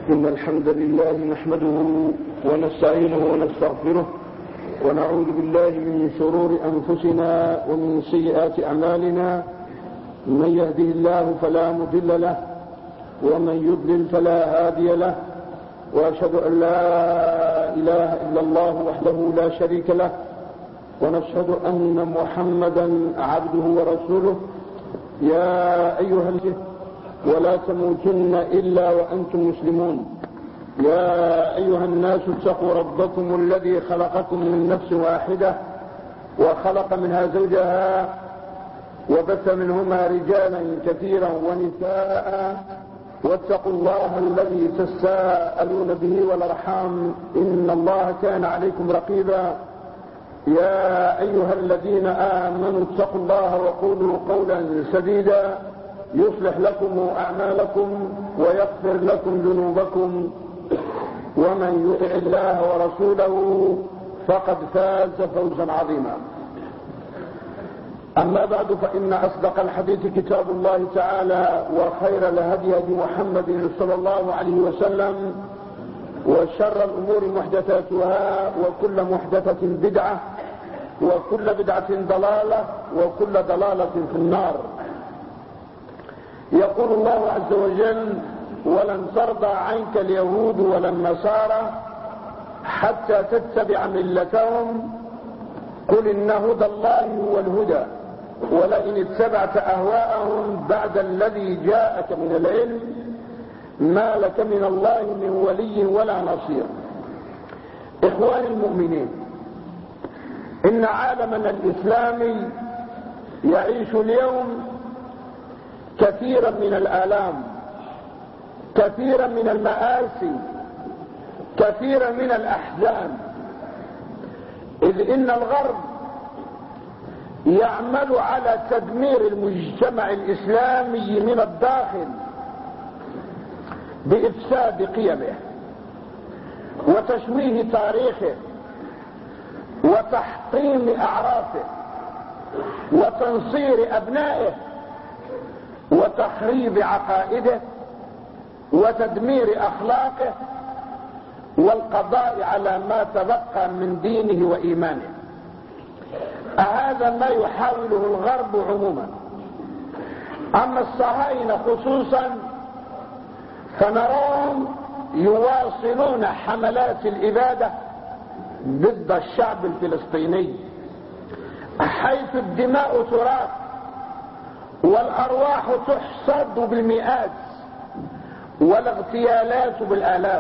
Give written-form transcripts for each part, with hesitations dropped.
إن الحمد لله نحمده ونستعينه ونستغفره ونعوذ بالله من شرور أنفسنا ومن سيئات أعمالنا. من يهده الله فلا مضل له ومن يضلل فلا هادي له، وأشهد أن لا إله إلا الله وحده لا شريك له، ونشهد أن محمدا عبده ورسوله. يا أيها الذين ولا تموتن إلا وأنتم مسلمون. يا أيها الناس اتقوا ربكم الذي خلقكم من نفس واحدة وخلق منها زوجها وبث منهما رجالا كثيرا ونساء، واتقوا الله الذي تساءلون به والأرحام إن الله كان عليكم رقيبا. يا أيها الذين آمنوا اتقوا الله وقولوا قولا سديدا يصلح لكم أعمالكم ويغفر لكم ذنوبكم، ومن يطع الله ورسوله فقد فاز فوزا عظيما. أما بعد، فإن أصدق الحديث كتاب الله تعالى، وخير الهدي هدي محمد صلى الله عليه وسلم، وشر الأمور محدثاتها، وكل محدثة بدعة، وكل بدعة ضلالة، وكل ضلالة في النار. يقول الله عز وجل: ولن ترضى عنك اليهود ولا النصارى حتى تتبع ملتهم قل إن هدى الله هو الهدى ولئن اتبعت أهواءهم بعد الذي جاءك من العلم ما لك من الله من ولي ولا نصير. إخواني المؤمنين، إن عالمنا الإسلامي يعيش اليوم كثيرا من الآلام، كثيرا من المآسي، كثيرا من الأحزان، إذ إن الغرب يعمل على تدمير المجتمع الإسلامي من الداخل بإفساد قيمه وتشويه تاريخه وتحطيم أعرافه وتنصير أبنائه وتخريب عقائده وتدمير أخلاقه والقضاء على ما تبقى من دينه وإيمانه. هذا ما يحاوله الغرب عموما. أما الصهاينة خصوصا فنراهم يواصلون حملات الإبادة ضد الشعب الفلسطيني، حيث الدماء تراق والأرواح تحصد بالمئات والاغتيالات بالآلاف.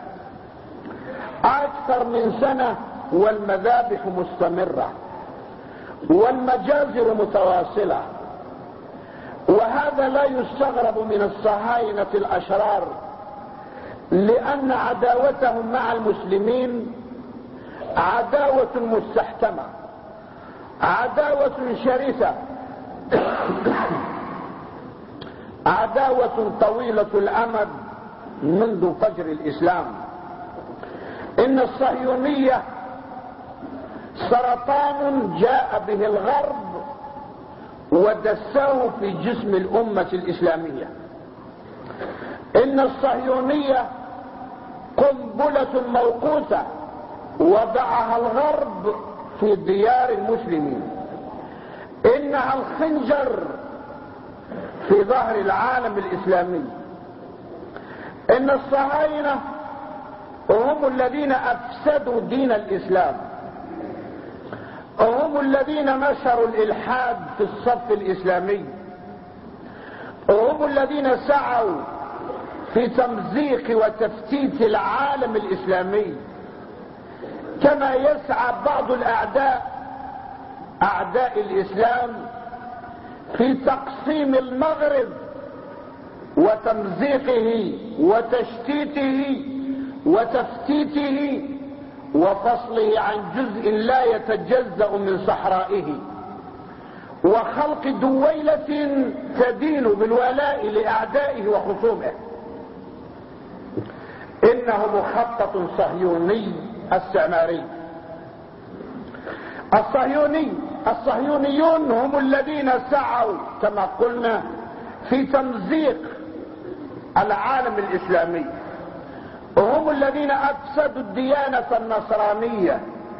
أكثر من سنة والمذابح مستمرة والمجازر متواصلة، وهذا لا يستغرب من الصهاينة الأشرار، لأن عداوتهم مع المسلمين عداوة مستحتمة، عداوة شرسة، عداوة طويلة الأمد منذ فجر الإسلام. إن الصهيونية سرطان جاء به الغرب ودساه في جسم الأمة الإسلامية. إن الصهيونية قنبلة موقوتة وضعها الغرب في ديار المسلمين. إنها الخنجر في ظهر العالم الإسلامي. إن الصهاينة هم الذين أفسدوا دين الإسلام، هم الذين نشروا الإلحاد في الصف الإسلامي، هم الذين سعوا في تمزيق وتفتيت العالم الإسلامي، كما يسعى بعض الأعداء أعداء الإسلام في تقسيم المغرب وتمزيقه وتشتيته وتفتيته وفصله عن جزء لا يتجزأ من صحرائه، وخلق دويلة تدين بالولاء لأعدائه وخصومه. إنه مخطط صهيوني استعماري. الصهيونيون هم الذين سعوا كما قلنا في تمزيق العالم الإسلامي هم الذين افسدوا الديانة النصرانية،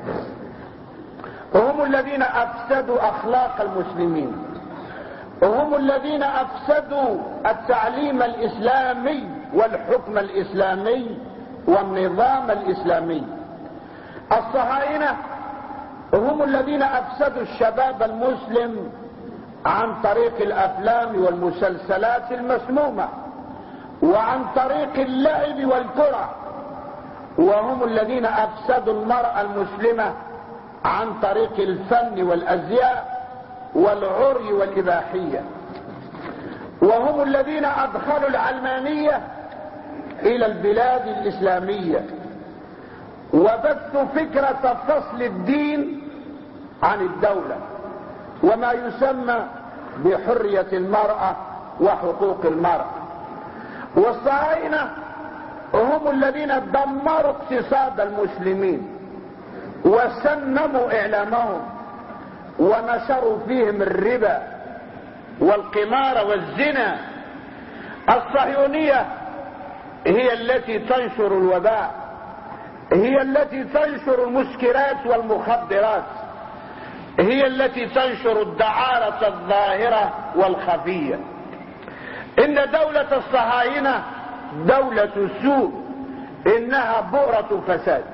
هم الذين افسدوا اخلاق المسلمين، هم الذين افسدوا التعليم الاسلامي والحكم الاسلامي والنظام الاسلامي. الصهاينة هم الذين افسدوا الشباب المسلم عن طريق الافلام والمسلسلات المسمومة وعن طريق اللعب والكرة، وهم الذين افسدوا المرأة المسلمة عن طريق الفن والازياء والعري والاباحية، وهم الذين ادخلوا العلمانية الى البلاد الاسلامية وبثوا فكرة فصل الدين عن الدولة وما يسمى بحرية المرأة وحقوق المرأة. والصهاينة هم الذين دمروا اقتصاد المسلمين وسمموا اعلامهم ونشروا فيهم الربا والقمار والزنا. الصهيونية هي التي تنشر الوباء، هي التي تنشر المسكرات والمخدرات، هي التي تنشر الدعارة الظاهرة والخفية. ان دولة الصهاينة دولة سوء، انها بؤرة فساد.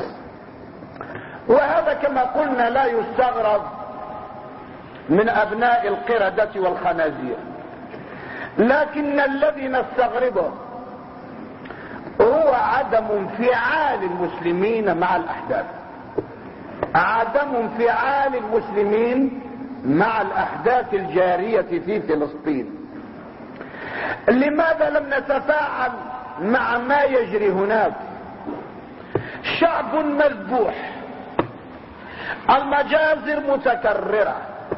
وهذا كما قلنا لا يستغرب من ابناء القردة والخنازير، لكن الذي نستغربه هو عدم انفعال المسلمين مع الاحداث، عدم انفعال المسلمين مع الاحداث الجارية في فلسطين. لماذا لم نتفاعل مع ما يجري هناك؟ شعب مذبوح، المجازر متكررة،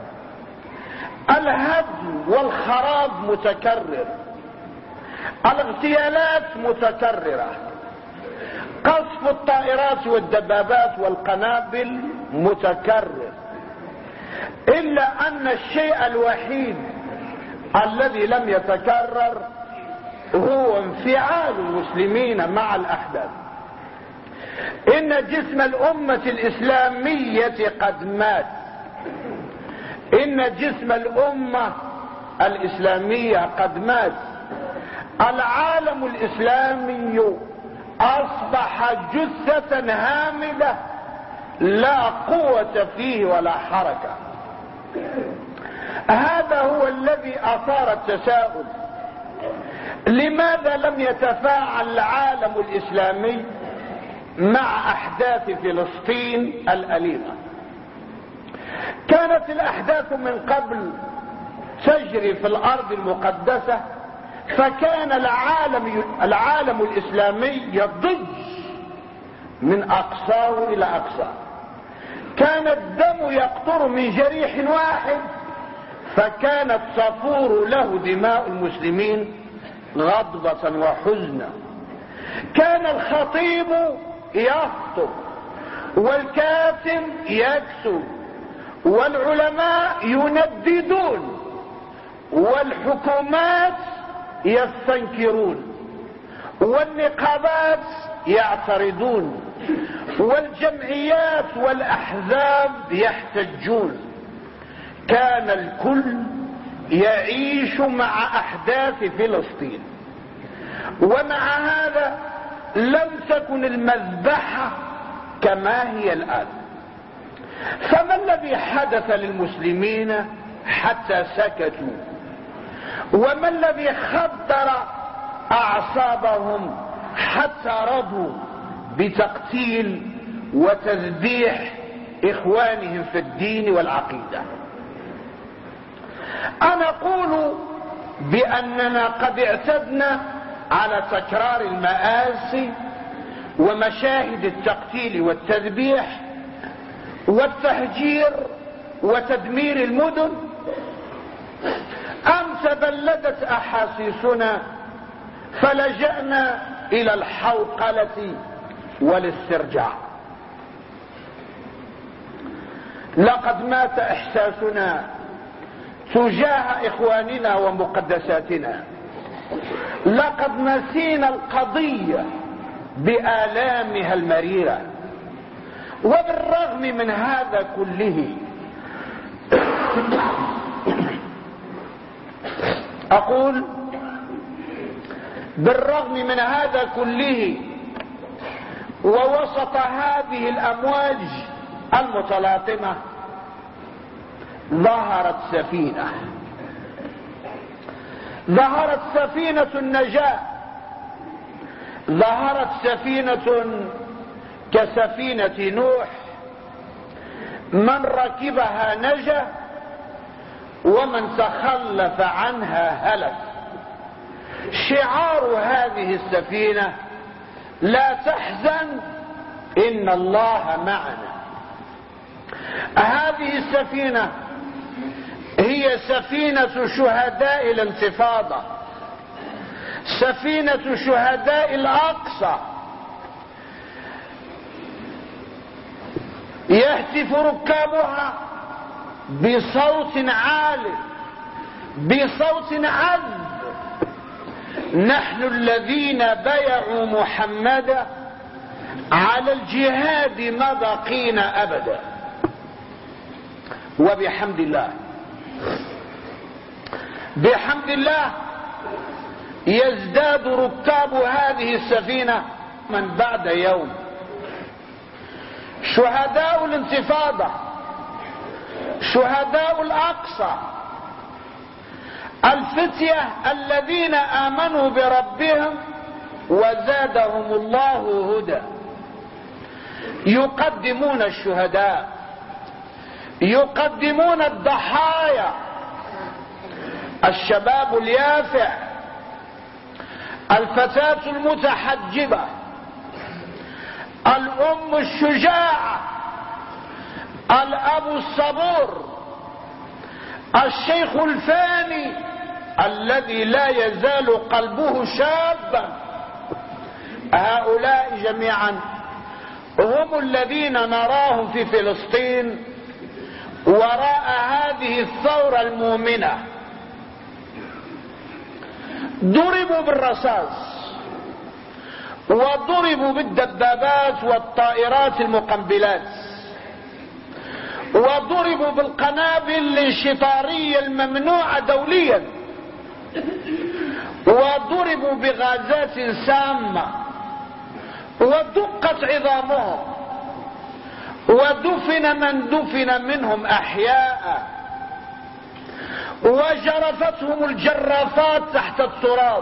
الهدم والخراب متكرر، الاغتيالات متكررة، قصف الطائرات والدبابات والقنابل متكرر، الا ان الشيء الوحيد الذي لم يتكرر هو انفعال المسلمين مع الاحداث. ان جسم الامة الاسلامية قد مات، ان جسم الامة الاسلامية قد مات. العالم الاسلامي اصبح جثة هامدة لا قوة فيه ولا حركة. هذا هو الذي اثار التساؤل، لماذا لم يتفاعل العالم الاسلامي مع احداث فلسطين الاليمة؟ كانت الاحداث من قبل تجري في الارض المقدسة، فكان العالم الاسلامي يضج من اقصاه الى اقصاه، كان الدم يقطر من جريح واحد، فكانت تفور له دماء المسلمين غضبة وحزنا. كان الخطيب يخطب والكاتم يكتب والعلماء ينددون والحكومات يستنكرون والنقابات يعترضون والجمعيات والاحزاب يحتجون. كان الكل يعيش مع احداث فلسطين، ومع هذا لم تكن المذبحة كما هي الآن. فما الذي حدث للمسلمين حتى سكتوا؟ وما الذي خدر اعصابهم حتى رضوا بتقتيل وتذبيح اخوانهم في الدين والعقيدة؟ انا اقول باننا قد اعتدنا على تكرار المآسي ومشاهد التقتيل والتذبيح والتهجير وتدمير المدن، ام تبلدت احاسيسنا فلجأنا الى الحوقلة والاسترجاع. لقد مات احساسنا تجاه اخواننا ومقدساتنا، لقد نسينا القضية بآلامها المريرة. وبالرغم من هذا كله أقول بالرغم من هذا كله ووسط هذه الأمواج المتلاطمة ظهرت سفينة النجاة، ظهرت سفينة كسفينة نوح، من ركبها نجا ومن تخلف عنها هلك. شعار هذه السفينة: لا تحزن إن الله معنا. هذه السفينة هي سفينة شهداء الانتفاضة، سفينة شهداء الأقصى. يهتف ركابها بصوت عالٍ، بصوت عذب: نحن الذين بايعوا محمدا على الجهاد ما بقينا أبدا. وبحمد الله، بحمد الله يزداد ركاب هذه السفينة من بعد يوم. شهداء الانتفاضة، شهداء الأقصى، الفتية الذين آمنوا بربهم وزادهم الله هدى، يقدمون الشهداء، يقدمون الضحايا، الشباب اليافع، الفتاة المتحجبة، الأم الشجاعة، الأب الصبور، الشيخ الفاني الذي لا يزال قلبه شابا. هؤلاء جميعا هم الذين نراهم في فلسطين وراء هذه الثورة المؤمنة. ضربوا بالرصاص وضربوا بالدبابات والطائرات المقنبلات وضربوا بالقنابل الانشطارية الممنوعة دوليا وضربوا بغازات سامة ودقت عظامهم ودفن من دفن منهم أحياء وجرفتهم الجرافات تحت التراب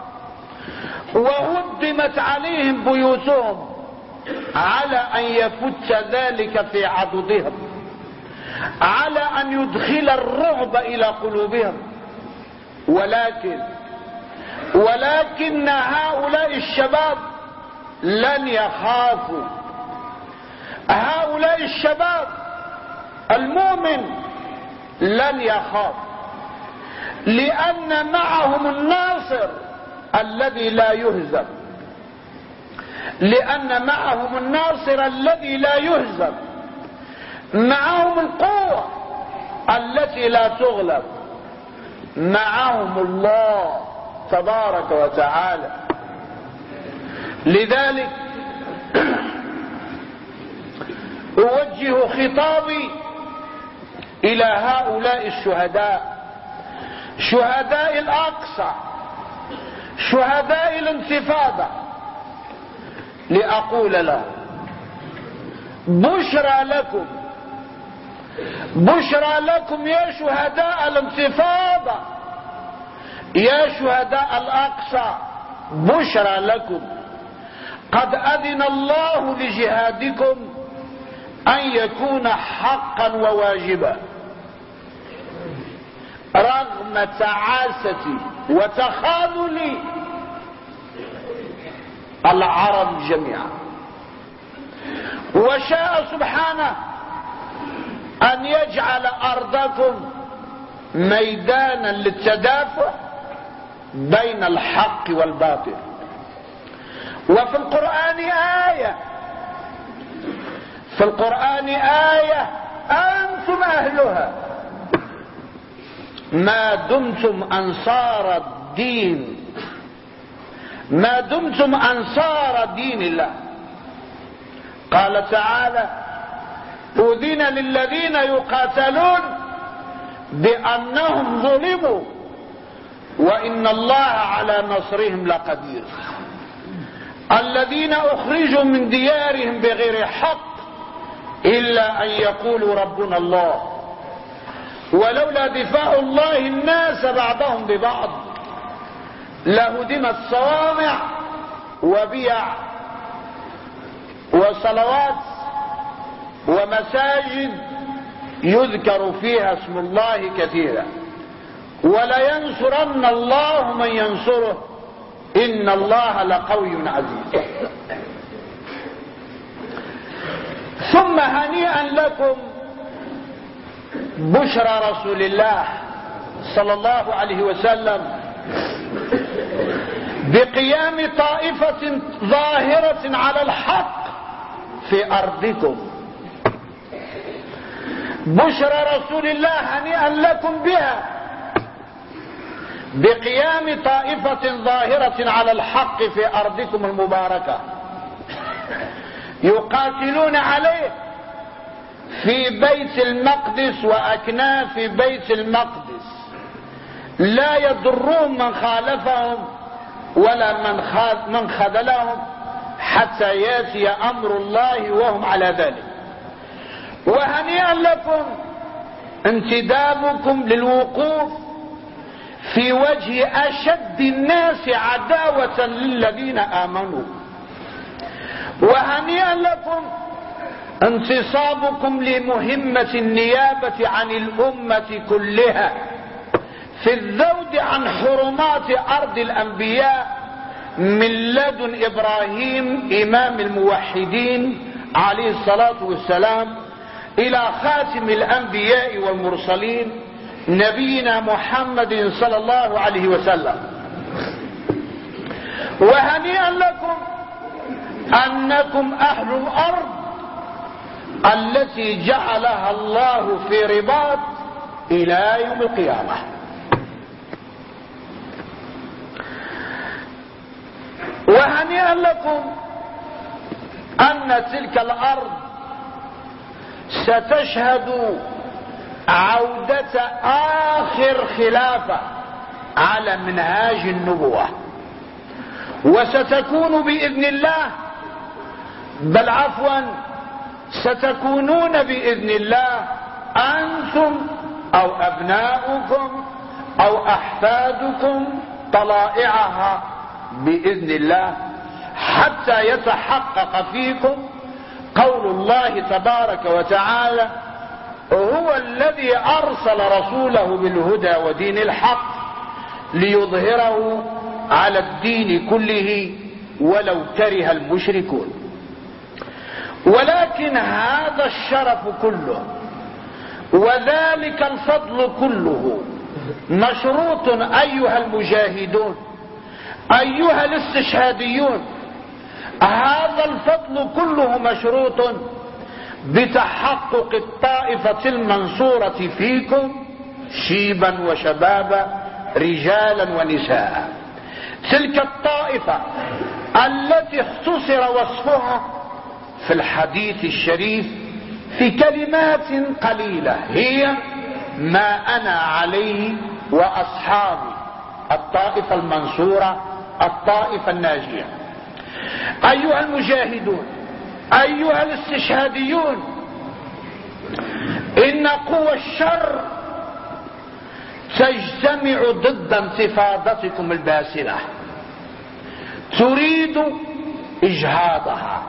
وهدمت عليهم بيوتهم على أن يفت ذلك في عضدهم، على أن يدخل الرعب إلى قلوبهم. ولكن هؤلاء الشباب لن يخافوا. هؤلاء الشباب المؤمن لن يخاف، لأن معهم الناصر الذي لا يهزم، لأن معهم الناصر الذي لا يهزم، معهم القوة التي لا تغلب، معهم الله تبارك وتعالى. لذلك أوجه خطابي إلى هؤلاء الشهداء، شهداء الأقصى، شهداء الانتفاضة، لأقول لهم: بشرى لكم، بشرى لكم يا شهداء الانتفاضة، يا شهداء الأقصى، بشرى لكم، قد أذن الله لجهادكم أن يكون حقا وواجبا، رغم تعاسة وتخاذل العرب جميعا. وشاء سبحانه أن يجعل أرضكم ميدانا للتدافع بين الحق والباطل. وفي القرآن آية، في القرآن آية أنتم أهلها ما دمتم أنصار الدين، ما دمتم أنصار دين الله. قال تعالى: أذن للذين يقاتلون بأنهم ظلموا وإن الله على نصرهم لقدير. الذين أخرجوا من ديارهم بغير حق إلا أن يقولوا ربنا الله ولولا دفاع الله الناس بعضهم ببعض لهدمت صوامع وبيع وصلوات ومساجد يذكر فيها اسم الله كثيرا ولينصرن الله من ينصره إن الله لقوي عزيز. ثم هنيئا لكم بشرى رسول الله صلى الله عليه وسلم بقيام طائفة ظاهرة على الحق في أرضكم. بشرى رسول الله هنيئا لكم بها بقيام طائفة ظاهرة على الحق في أرضكم المباركة يقاتلون عليه في بيت المقدس وأكناف بيت المقدس، لا يضرون من خالفهم ولا من خذلهم حتى ياتي أمر الله وهم على ذلك. وهنيئا لكم انتدابكم للوقوف في وجه أشد الناس عداوة للذين آمنوا. وهنيئا لكم انتصابكم لمهمة النيابة عن الأمة كلها في الذود عن حرمات أرض الأنبياء من لدن إبراهيم إمام الموحدين عليه الصلاة والسلام إلى خاتم الأنبياء والمرسلين نبينا محمد صلى الله عليه وسلم. وهنيئا لكم أنكم أهل الأرض التي جعلها الله في رباط إلى يوم القيامة. وهنيئا لكم أن تلك الأرض ستشهد عودة آخر خلافة على منهاج النبوة، وستكون بإذن الله، بل عفوا ستكونون بإذن الله أنتم أو أبناؤكم أو أحفادكم طلائعها بإذن الله، حتى يتحقق فيكم قول الله تبارك وتعالى: هو الذي أرسل رسوله بالهدى ودين الحق ليظهره على الدين كله ولو كره المشركون. ولكن هذا الشرف كله وذلك الفضل كله مشروط أيها المجاهدون، أيها الاستشهاديون، هذا الفضل كله مشروط بتحقق الطائفة المنصورة فيكم شيبا وشبابا رجالا ونساء. تلك الطائفة التي اختصر وصفها في الحديث الشريف في كلمات قليلة هي ما أنا عليه وأصحابي، الطائفة المنصورة، الطائفة الناجية. أيها المجاهدون، أيها الاستشهاديون، إن قوى الشر تجتمع ضد انتفاضتكم الباسلة، تريد إجهاضها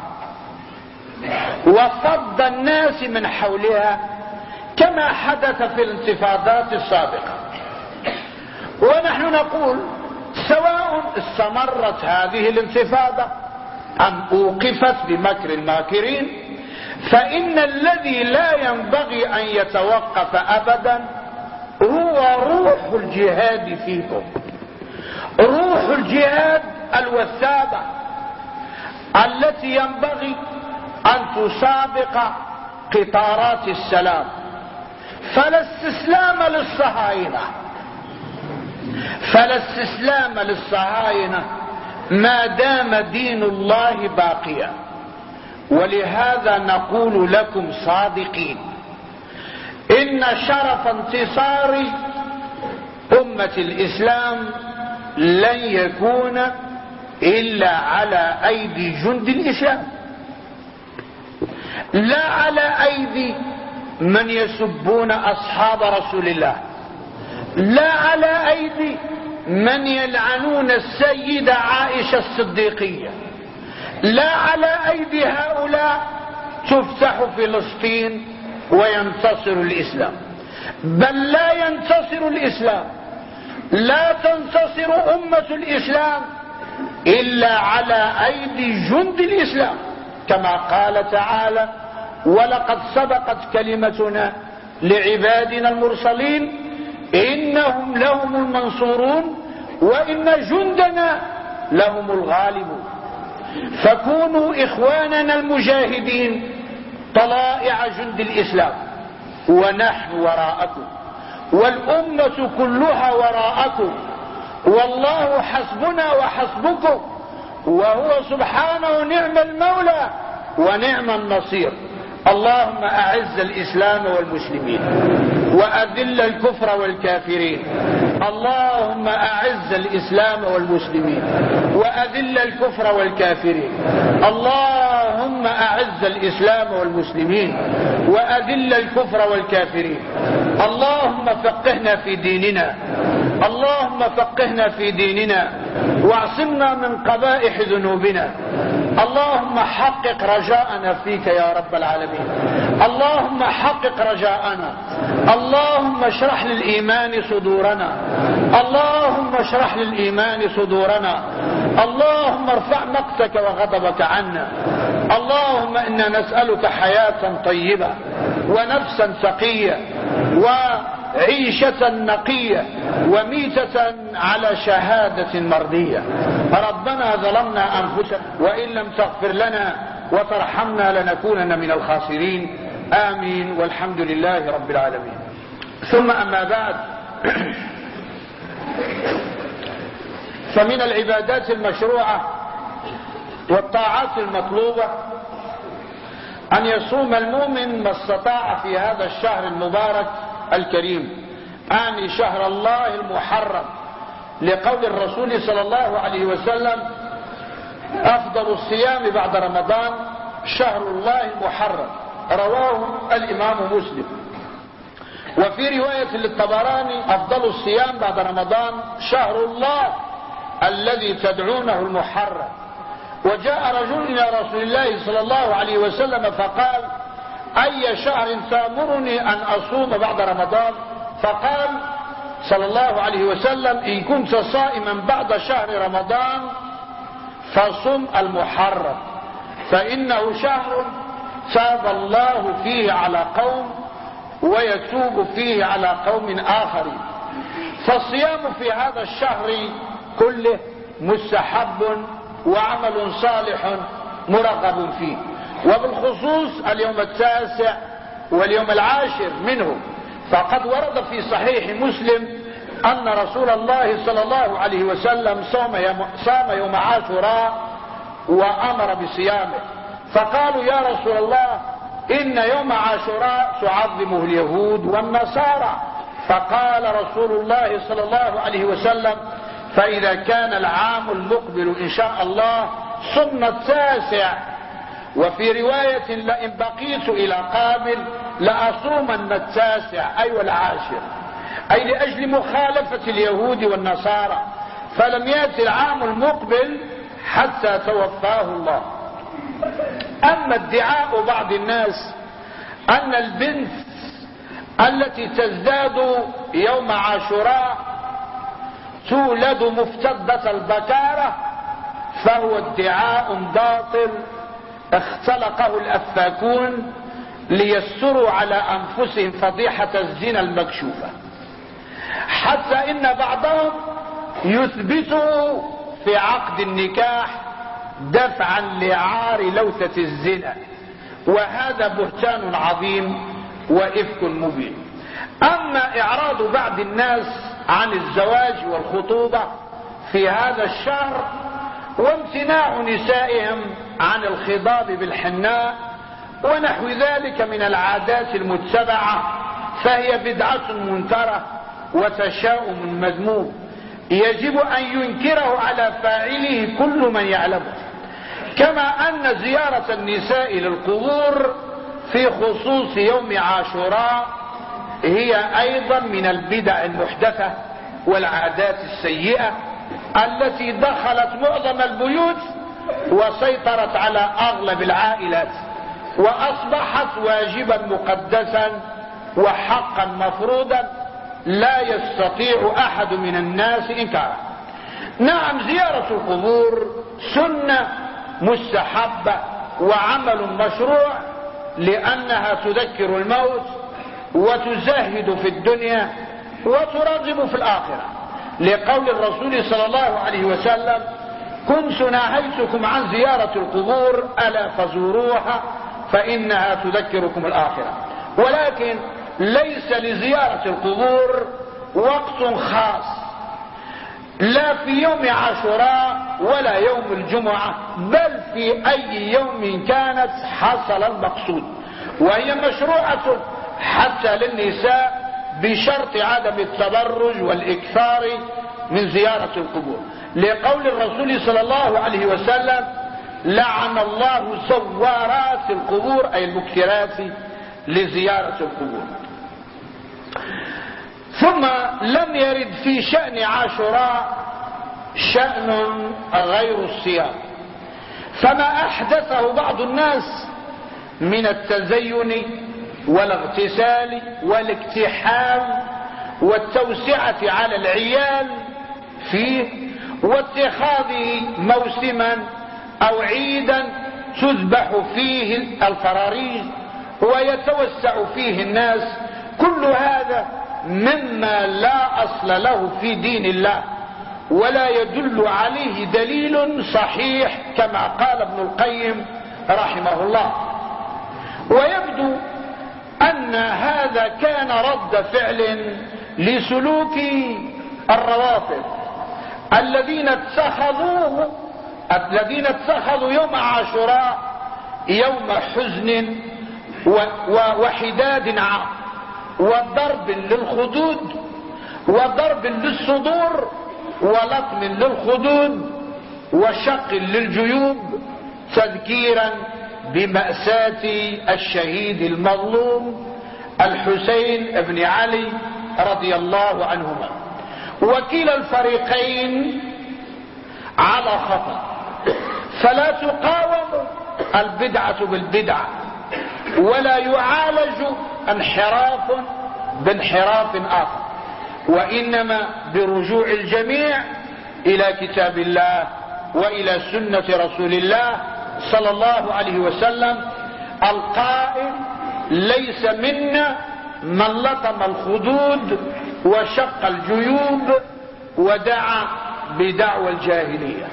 وفض الناس من حولها كما حدث في الانتفاضات السابقة. ونحن نقول سواء استمرت هذه الانتفاضة أم أوقفت بمكر الماكرين، فإن الذي لا ينبغي أن يتوقف أبدا هو روح الجهاد فيكم، روح الجهاد الوثابة التي ينبغي أن تسابق قطارات السلام. فلا استسلام للصهاينة، فلا استسلام للصهاينة ما دام دين الله باقيا. ولهذا نقول لكم صادقين إن شرف انتصار أمة الإسلام لن يكون إلا على أيدي جند الإسلام، لا على أيدي من يسبون أصحاب رسول الله، لا على أيدي من يلعنون السيدة عائشة الصديقية، لا على أيدي هؤلاء تفتح فلسطين وينتصر الإسلام. بل لا ينتصر الإسلام، لا تنتصر أمة الإسلام إلا على أيدي جند الإسلام، كما قال تعالى: ولقد سبقت كلمتنا لعبادنا المرسلين إنهم لهم المنصورون وإن جندنا لهم الغالبون. فكونوا إخواننا المجاهدين طلائع جند الإسلام، ونحن وراءكم، والأمة كلها وراءكم، والله حسبنا وحسبكم، وهو سبحانه نعم المولى ونعم النصير. اللهم أعز الإسلام والمسلمين وأذل الكفر والكافرين. اللهم أعز الإسلام والمسلمين وأذل الكفر والكافرين. اللهم أعز الإسلام والمسلمين وأذل الكفر والكافرين. اللهم فقهنا في ديننا، اللهم فقهنا في ديننا واعصمنا من قبائح ذنوبنا. اللهم حقق رجاءنا فيك يا رب العالمين. اللهم حقق رجاءنا. اللهم اشرح للإيمان صدورنا، اللهم اشرح للإيمان صدورنا. اللهم ارفع مقتك وغضبك عنا. اللهم إنا نسألك حياة طيبة ونفسا سقية وعيشة نقية وميتة على شهادة مرضية. ربنا ظلمنا أنفسنا وإن لم تغفر لنا وترحمنا لنكونن من الخاسرين. آمين والحمد لله رب العالمين. ثم أما بعد، فمن العبادات المشروعة والطاعات المطلوبة أن يصوم المؤمن ما استطاع في هذا الشهر المبارك الكريم، آني شهر الله المحرم، لقول الرسول صلى الله عليه وسلم: أفضل الصيام بعد رمضان شهر الله المحرم، رواه الإمام مسلم. وفي رواية للطبراني: أفضل الصيام بعد رمضان شهر الله الذي تدعونه المحرم. وجاء رجل إلى رسول الله صلى الله عليه وسلم فقال: أي شهر تأمرني أن أصوم بعد رمضان؟ فقال صلى الله عليه وسلم: إن كنت صائما بعد شهر رمضان فصم المحرم، فإنه شهر تاب الله فيه على قوم ويتوب فيه على قوم آخرين. فالصيام في هذا الشهر كله مستحب وعمل صالح مرغب فيه، وبالخصوص اليوم 9 واليوم 10 منه. فقد ورد في صحيح مسلم أن رسول الله صلى الله عليه وسلم صام يوم عاشوراء وأمر بصيامه. فقالوا: يا رسول الله، إن يوم عاشوراء تعظمه اليهود والنصارى. فقال رسول الله صلى الله عليه وسلم: فإذا كان العام المقبل إن شاء الله صمنا 9. وفي رواية: لئن بقيت إلى قابل لأصومن 9 أي 10، أي لأجل مخالفة اليهود والنصارى. فلم يأتي العام المقبل حتى توفاه الله. أما ادعاء بعض الناس أن البنت التي تزداد يوم عاشوراء تولد مفتدة البكارة فهو ادعاء باطل اختلقه الأفاكون ليستروا على أنفسهم فضيحة الزنا المكشوفة، حتى إن بعضهم يثبته في عقد النكاح دفعا لعار لوثة الزنا، وهذا بهتان عظيم وإفك مبين. أما إعراض بعض الناس عن الزواج والخطوبة في هذا الشهر وامتناع نسائهم عن الخضاب بالحناء ونحو ذلك من العادات المتبعة، فهي بدعة منكرة وتشاؤم مذموم يجب أن ينكره على فاعله كل من يعلمه. كما أن زيارة النساء للقبور في خصوص يوم عاشوراء هي أيضا من البدع المحدثة والعادات السيئة التي دخلت معظم البيوت وسيطرت على أغلب العائلات، وأصبحت واجبا مقدسا وحقا مفروضا لا يستطيع أحد من الناس إنكاره. نعم، زيارة القبور سنة مستحبة وعمل مشروع لأنها تذكر الموت وتزهد في الدنيا وترغب في الآخرة، لقول الرسول صلى الله عليه وسلم: كنت نهيتكم عن زيارة القبور ألا فزوروها فإنها تذكركم الآخرة. ولكن ليس لزيارة القبور وقت خاص، لا في يوم عاشوراء ولا يوم الجمعة، بل في أي يوم كانت حصل المقصود، وهي مشروعة حتى للنساء بشرط عدم التبرج والإكثار من زيارة القبور، لقول الرسول صلى الله عليه وسلم: لعن الله زوارات القبور، أي المكثرات لزيارة القبور. ثم لم يرد في شأن عاشوراء شأن غير الصيام، فما أحدثه بعض الناس من التزين والاغتسال والاكتحال والتوسعة على العيال فيه واتخاذه موسما أو عيدا تذبح فيه الفراريج ويتوسع فيه الناس، كل هذا مما لا أصل له في دين الله ولا يدل عليه دليل صحيح كما قال ابن القيم رحمه الله. ويبدو أن هذا كان رد فعل لسلوك الروافض الذين اتخذوا يوم عاشوراء يوم حزن وحداد عام وضرب للخدود وضرب للصدور ولطم للخدود وشق للجيوب، تذكيرا بمأساة الشهيد المظلوم الحسين بن علي رضي الله عنهما. وكلا الفريقين على خطأ، فلا تقاوم البدعة بالبدعة ولا يعالج انحراف بانحراف آخر، وإنما برجوع الجميع إلى كتاب الله وإلى سنة رسول الله صلى الله عليه وسلم القائل: ليس منا من لطم الخدود وشق الجيوب ودعا بدعوى الجاهلية.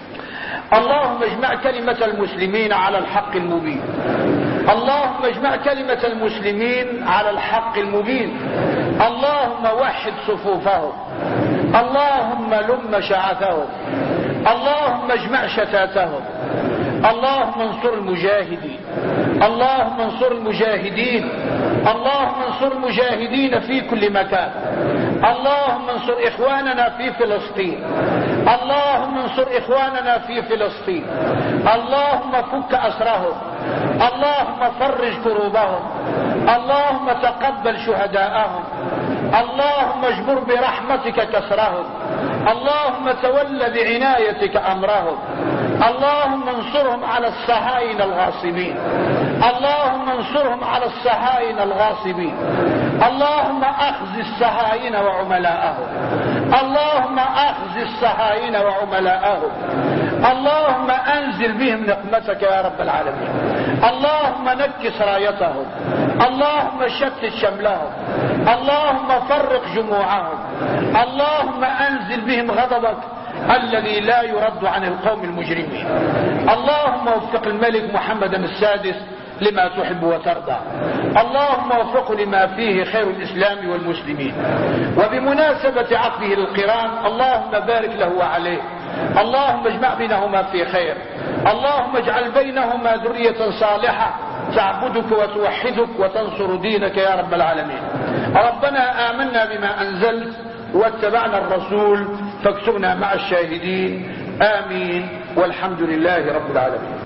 اللهم اجمع كلمة المسلمين على الحق المبين، اللهم اجمع كلمة المسلمين على الحق المبين، اللهم وحد صفوفهم، اللهم لم شعثهم، اللهم اجمع شتاتهم، اللهم انصر المجاهدين، اللهم انصر المجاهدين، اللهم انصر المجاهدين في كل مكان، اللهم انصر إخواننا في فلسطين، اللهم انصر إخواننا في فلسطين، اللهم فك أسرهم، اللهم فرج كروبهم، اللهم تقبل شهداءهم، اللهم اجبر برحمتك كسرهم، اللهم تول بعنايتك أمرهم، اللهم انصرهم على الصهاينة الغاصبين، اللهم انصرهم على الصهاينة الغاصبين، اللهم أخزي الصهاينة وعملاءهم، اللهم أخزي الصهاينة وعملاءهم، اللهم أنزل بهم نقمتك يا رب العالمين، اللهم نكس رايتهم، اللهم شتت شملهم، اللهم فرق جموعهم، اللهم أنزل بهم غضبك الذي لا يرد عن القوم المجرمين. اللهم وفق الملك محمد السادس لما تحب وترضى، اللهم وفقه لما فيه خير الإسلام والمسلمين. وبمناسبة عقده القران اللهم بارك له وعليه اللهم اجمع بينهما في خير. اللهم اجعل بينهما ذرية صالحة تعبدك وتوحدك وتنصر دينك يا رب العالمين. ربنا آمنا بما أنزلت واتبعنا الرسول فاكتبنا مع الشاهدين. آمين والحمد لله رب العالمين.